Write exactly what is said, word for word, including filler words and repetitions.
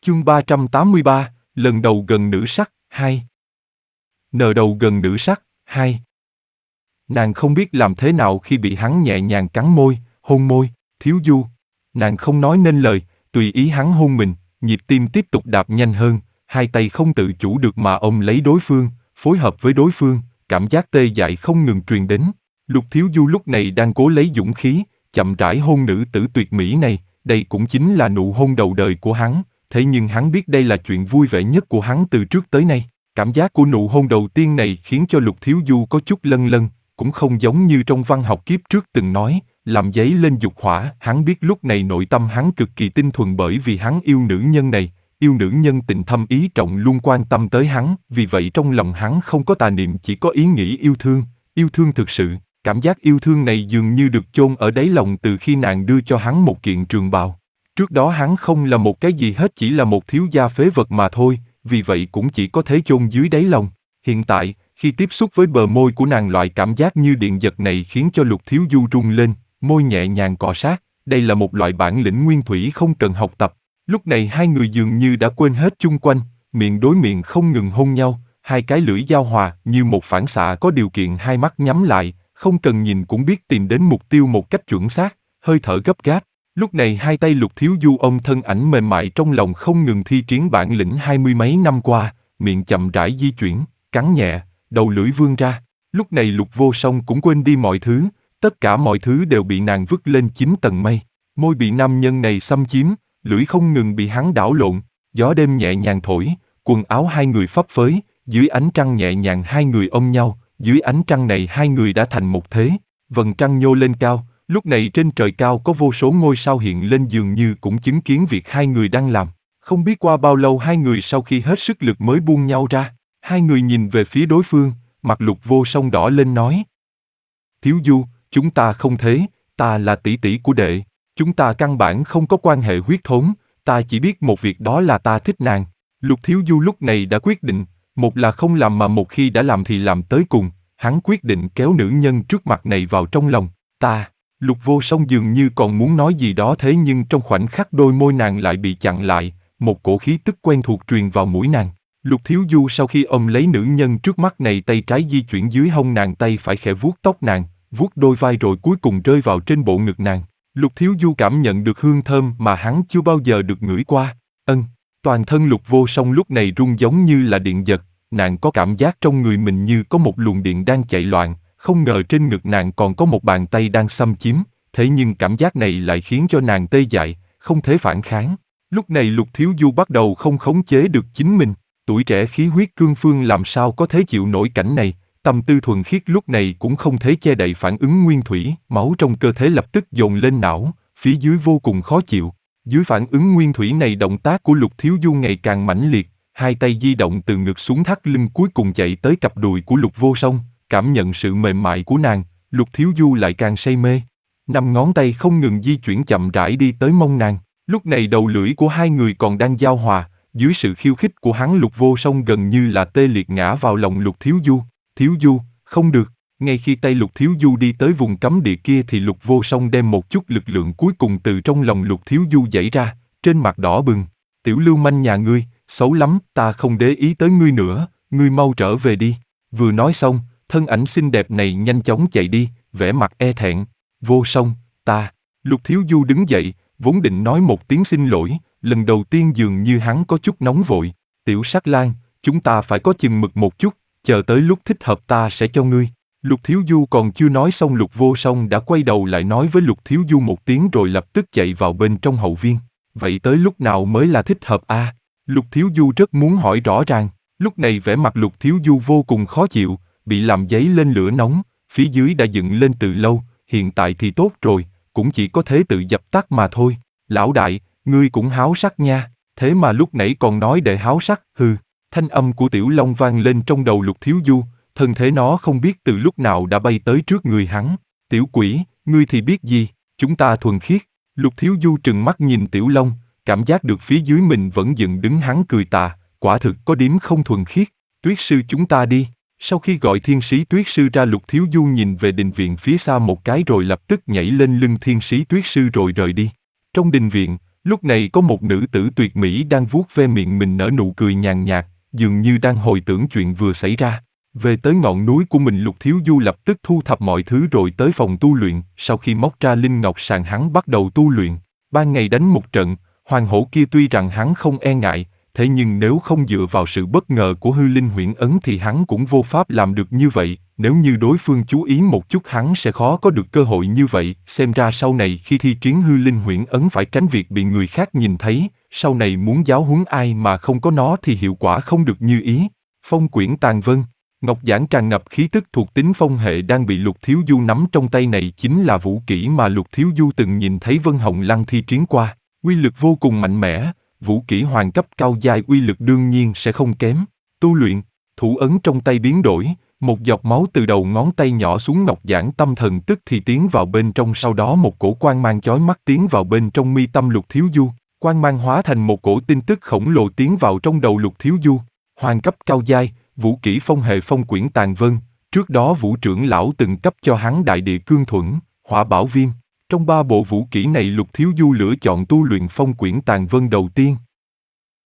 Chương ba trăm tám mươi ba, lần đầu gần nữ sắc, hai. Nờ đầu gần nữ sắc, hai. Nàng không biết làm thế nào khi bị hắn nhẹ nhàng cắn môi, hôn môi, Thiếu Du. Nàng không nói nên lời, tùy ý hắn hôn mình, nhịp tim tiếp tục đạp nhanh hơn, hai tay không tự chủ được mà ôm lấy đối phương, phối hợp với đối phương, cảm giác tê dại không ngừng truyền đến. Lục Thiếu Du lúc này đang cố lấy dũng khí, chậm rãi hôn nữ tử tuyệt mỹ này, đây cũng chính là nụ hôn đầu đời của hắn. Thế nhưng hắn biết đây là chuyện vui vẻ nhất của hắn từ trước tới nay. Cảm giác của nụ hôn đầu tiên này khiến cho Lục Thiếu Du có chút lân lân, cũng không giống như trong văn học kiếp trước từng nói, làm dấy lên dục hỏa. Hắn biết lúc này nội tâm hắn cực kỳ tinh thuần bởi vì hắn yêu nữ nhân này, yêu nữ nhân tình thâm ý trọng luôn quan tâm tới hắn, vì vậy trong lòng hắn không có tà niệm, chỉ có ý nghĩ yêu thương, yêu thương thực sự. Cảm giác yêu thương này dường như được chôn ở đáy lòng từ khi nàng đưa cho hắn một kiện trường bào. Trước đó hắn không là một cái gì hết, chỉ là một thiếu gia phế vật mà thôi, vì vậy cũng chỉ có thể chôn dưới đáy lòng. Hiện tại, khi tiếp xúc với bờ môi của nàng, loại cảm giác như điện giật này khiến cho Lục Thiếu Du rung lên, môi nhẹ nhàng cọ sát, đây là một loại bản lĩnh nguyên thủy không cần học tập. Lúc này hai người dường như đã quên hết chung quanh, miệng đối miệng không ngừng hôn nhau, hai cái lưỡi giao hòa như một phản xạ có điều kiện, hai mắt nhắm lại, không cần nhìn cũng biết tìm đến mục tiêu một cách chuẩn xác, hơi thở gấp gáp. Lúc này hai tay Lục Thiếu Du ôm thân ảnh mềm mại trong lòng không ngừng thi triển bản lĩnh hai mươi mấy năm qua, miệng chậm rãi di chuyển, cắn nhẹ, đầu lưỡi vươn ra. Lúc này Lục Vô Song cũng quên đi mọi thứ, tất cả mọi thứ đều bị nàng vứt lên chín tầng mây. Môi bị nam nhân này xâm chiếm, lưỡi không ngừng bị hắn đảo lộn, gió đêm nhẹ nhàng thổi, quần áo hai người phấp phới, dưới ánh trăng nhẹ nhàng hai người ôm nhau, dưới ánh trăng này hai người đã thành một thế. Vầng trăng nhô lên cao. Lúc này trên trời cao có vô số ngôi sao hiện lên, dường như cũng chứng kiến việc hai người đang làm. Không biết qua bao lâu hai người sau khi hết sức lực mới buông nhau ra. Hai người nhìn về phía đối phương, mặt Lục Vô Song đỏ lên nói: Thiếu Du, chúng ta không thế, ta là tỷ tỷ của đệ. Chúng ta căn bản không có quan hệ huyết thống, ta chỉ biết một việc, đó là ta thích nàng. Lục Thiếu Du lúc này đã quyết định, một là không làm mà một khi đã làm thì làm tới cùng. Hắn quyết định kéo nữ nhân trước mặt này vào trong lòng. Ta... Lục Vô Song dường như còn muốn nói gì đó, thế nhưng trong khoảnh khắc đôi môi nàng lại bị chặn lại, một cổ khí tức quen thuộc truyền vào mũi nàng. Lục Thiếu Du sau khi ôm lấy nữ nhân trước mắt này, tay trái di chuyển dưới hông nàng, tay phải khẽ vuốt tóc nàng, vuốt đôi vai rồi cuối cùng rơi vào trên bộ ngực nàng. Lục Thiếu Du cảm nhận được hương thơm mà hắn chưa bao giờ được ngửi qua. Ân, toàn thân Lục Vô Song lúc này rung giống như là điện giật, nàng có cảm giác trong người mình như có một luồng điện đang chạy loạn. Không ngờ trên ngực nàng còn có một bàn tay đang xâm chiếm, thế nhưng cảm giác này lại khiến cho nàng tê dại, không thể phản kháng. Lúc này Lục Thiếu Du bắt đầu không khống chế được chính mình, tuổi trẻ khí huyết cương phương làm sao có thể chịu nổi cảnh này, tâm tư thuần khiết lúc này cũng không thể che đậy phản ứng nguyên thủy, máu trong cơ thể lập tức dồn lên não, phía dưới vô cùng khó chịu. Dưới phản ứng nguyên thủy này, động tác của Lục Thiếu Du ngày càng mãnh liệt, hai tay di động từ ngực xuống thắt lưng, cuối cùng chạy tới cặp đùi của Lục Vô Song. Cảm nhận sự mềm mại của nàng, Lục Thiếu Du lại càng say mê. Năm ngón tay không ngừng di chuyển chậm rãi đi tới mông nàng. Lúc này đầu lưỡi của hai người còn đang giao hòa, dưới sự khiêu khích của hắn, Lục Vô Song gần như là tê liệt ngã vào lòng Lục Thiếu Du. Thiếu Du, không được. Ngay khi tay Lục Thiếu Du đi tới vùng cấm địa kia thì Lục Vô Song đem một chút lực lượng cuối cùng từ trong lòng Lục Thiếu Du dãy ra, trên mặt đỏ bừng. Tiểu lưu manh nhà ngươi, xấu lắm, ta không để ý tới ngươi nữa, ngươi mau trở về đi. Vừa nói xong, thân ảnh xinh đẹp này nhanh chóng chạy đi, vẻ mặt e thẹn. Vô Song, ta... Lục Thiếu Du đứng dậy, vốn định nói một tiếng xin lỗi, lần đầu tiên dường như hắn có chút nóng vội. Tiểu Sắc Lang, chúng ta phải có chừng mực một chút, chờ tới lúc thích hợp ta sẽ cho ngươi. Lục Thiếu Du còn chưa nói xong, Lục Vô Song đã quay đầu lại nói với Lục Thiếu Du một tiếng rồi lập tức chạy vào bên trong hậu viên. Vậy tới lúc nào mới là thích hợp a? À? Lục Thiếu Du rất muốn hỏi rõ ràng. Lúc này vẻ mặt Lục Thiếu Du vô cùng khó chịu, bị làm dấy lên lửa nóng, phía dưới đã dựng lên từ lâu, hiện tại thì tốt rồi, cũng chỉ có thế tự dập tắt mà thôi. Lão đại, ngươi cũng háo sắc nha, thế mà lúc nãy còn nói để háo sắc, hừ. Thanh âm của Tiểu Long vang lên trong đầu Lục Thiếu Du, thân thể nó không biết từ lúc nào đã bay tới trước người hắn. Tiểu quỷ, ngươi thì biết gì, chúng ta thuần khiết. Lục Thiếu Du trừng mắt nhìn Tiểu Long, cảm giác được phía dưới mình vẫn dựng đứng, hắn cười tà, quả thực có điểm không thuần khiết. Tuyết sư, chúng ta đi. Sau khi gọi thiên sĩ Tuyết sư ra, Lục Thiếu Du nhìn về đình viện phía xa một cái rồi lập tức nhảy lên lưng thiên sĩ Tuyết sư rồi rời đi. Trong đình viện, Lúc này có một nữ tử tuyệt mỹ đang vuốt ve miệng mình nở nụ cười nhàn nhạt, dường như đang hồi tưởng chuyện vừa xảy ra. Về tới ngọn núi của mình, Lục Thiếu Du lập tức thu thập mọi thứ rồi tới phòng tu luyện. Sau khi móc ra linh ngọc sàng, hắn bắt đầu tu luyện. Ban ngày đánh một trận, hoàng hổ kia tuy rằng hắn không e ngại, thế nhưng nếu không dựa vào sự bất ngờ của hư linh huyễn ấn thì hắn cũng vô pháp làm được như vậy. Nếu như đối phương chú ý một chút, hắn sẽ khó có được cơ hội như vậy. Xem ra sau này khi thi triển hư linh huyễn ấn phải tránh việc bị người khác nhìn thấy. Sau này muốn giáo huấn ai mà không có nó thì hiệu quả không được như ý. Phong quyển tàn vân. Ngọc giản tràn ngập khí tức thuộc tính phong hệ đang bị Lục Thiếu Du nắm trong tay, này chính là vũ kỹ mà Lục Thiếu Du từng nhìn thấy Vân Hồng Lăng thi triển qua. Uy lực vô cùng mạnh mẽ, vũ kỹ hoàng cấp cao giai uy lực đương nhiên sẽ không kém. Tu luyện, thủ ấn trong tay biến đổi, một giọt máu từ đầu ngón tay nhỏ xuống ngọc giản tâm thần tức thì tiến vào bên trong, sau đó một cổ quang mang chói mắt tiến vào bên trong mi tâm Lục Thiếu Du. Quang mang hóa thành một cổ tin tức khổng lồ tiến vào trong đầu Lục Thiếu Du. Hoàng cấp cao giai, vũ kỹ phong hệ phong quyển tàn vân, trước đó Vũ trưởng lão từng cấp cho hắn đại địa cương thuẫn, hỏa bảo viêm. Trong ba bộ vũ kỹ này, Lục Thiếu Du lựa chọn tu luyện phong quyển tàn vân đầu tiên.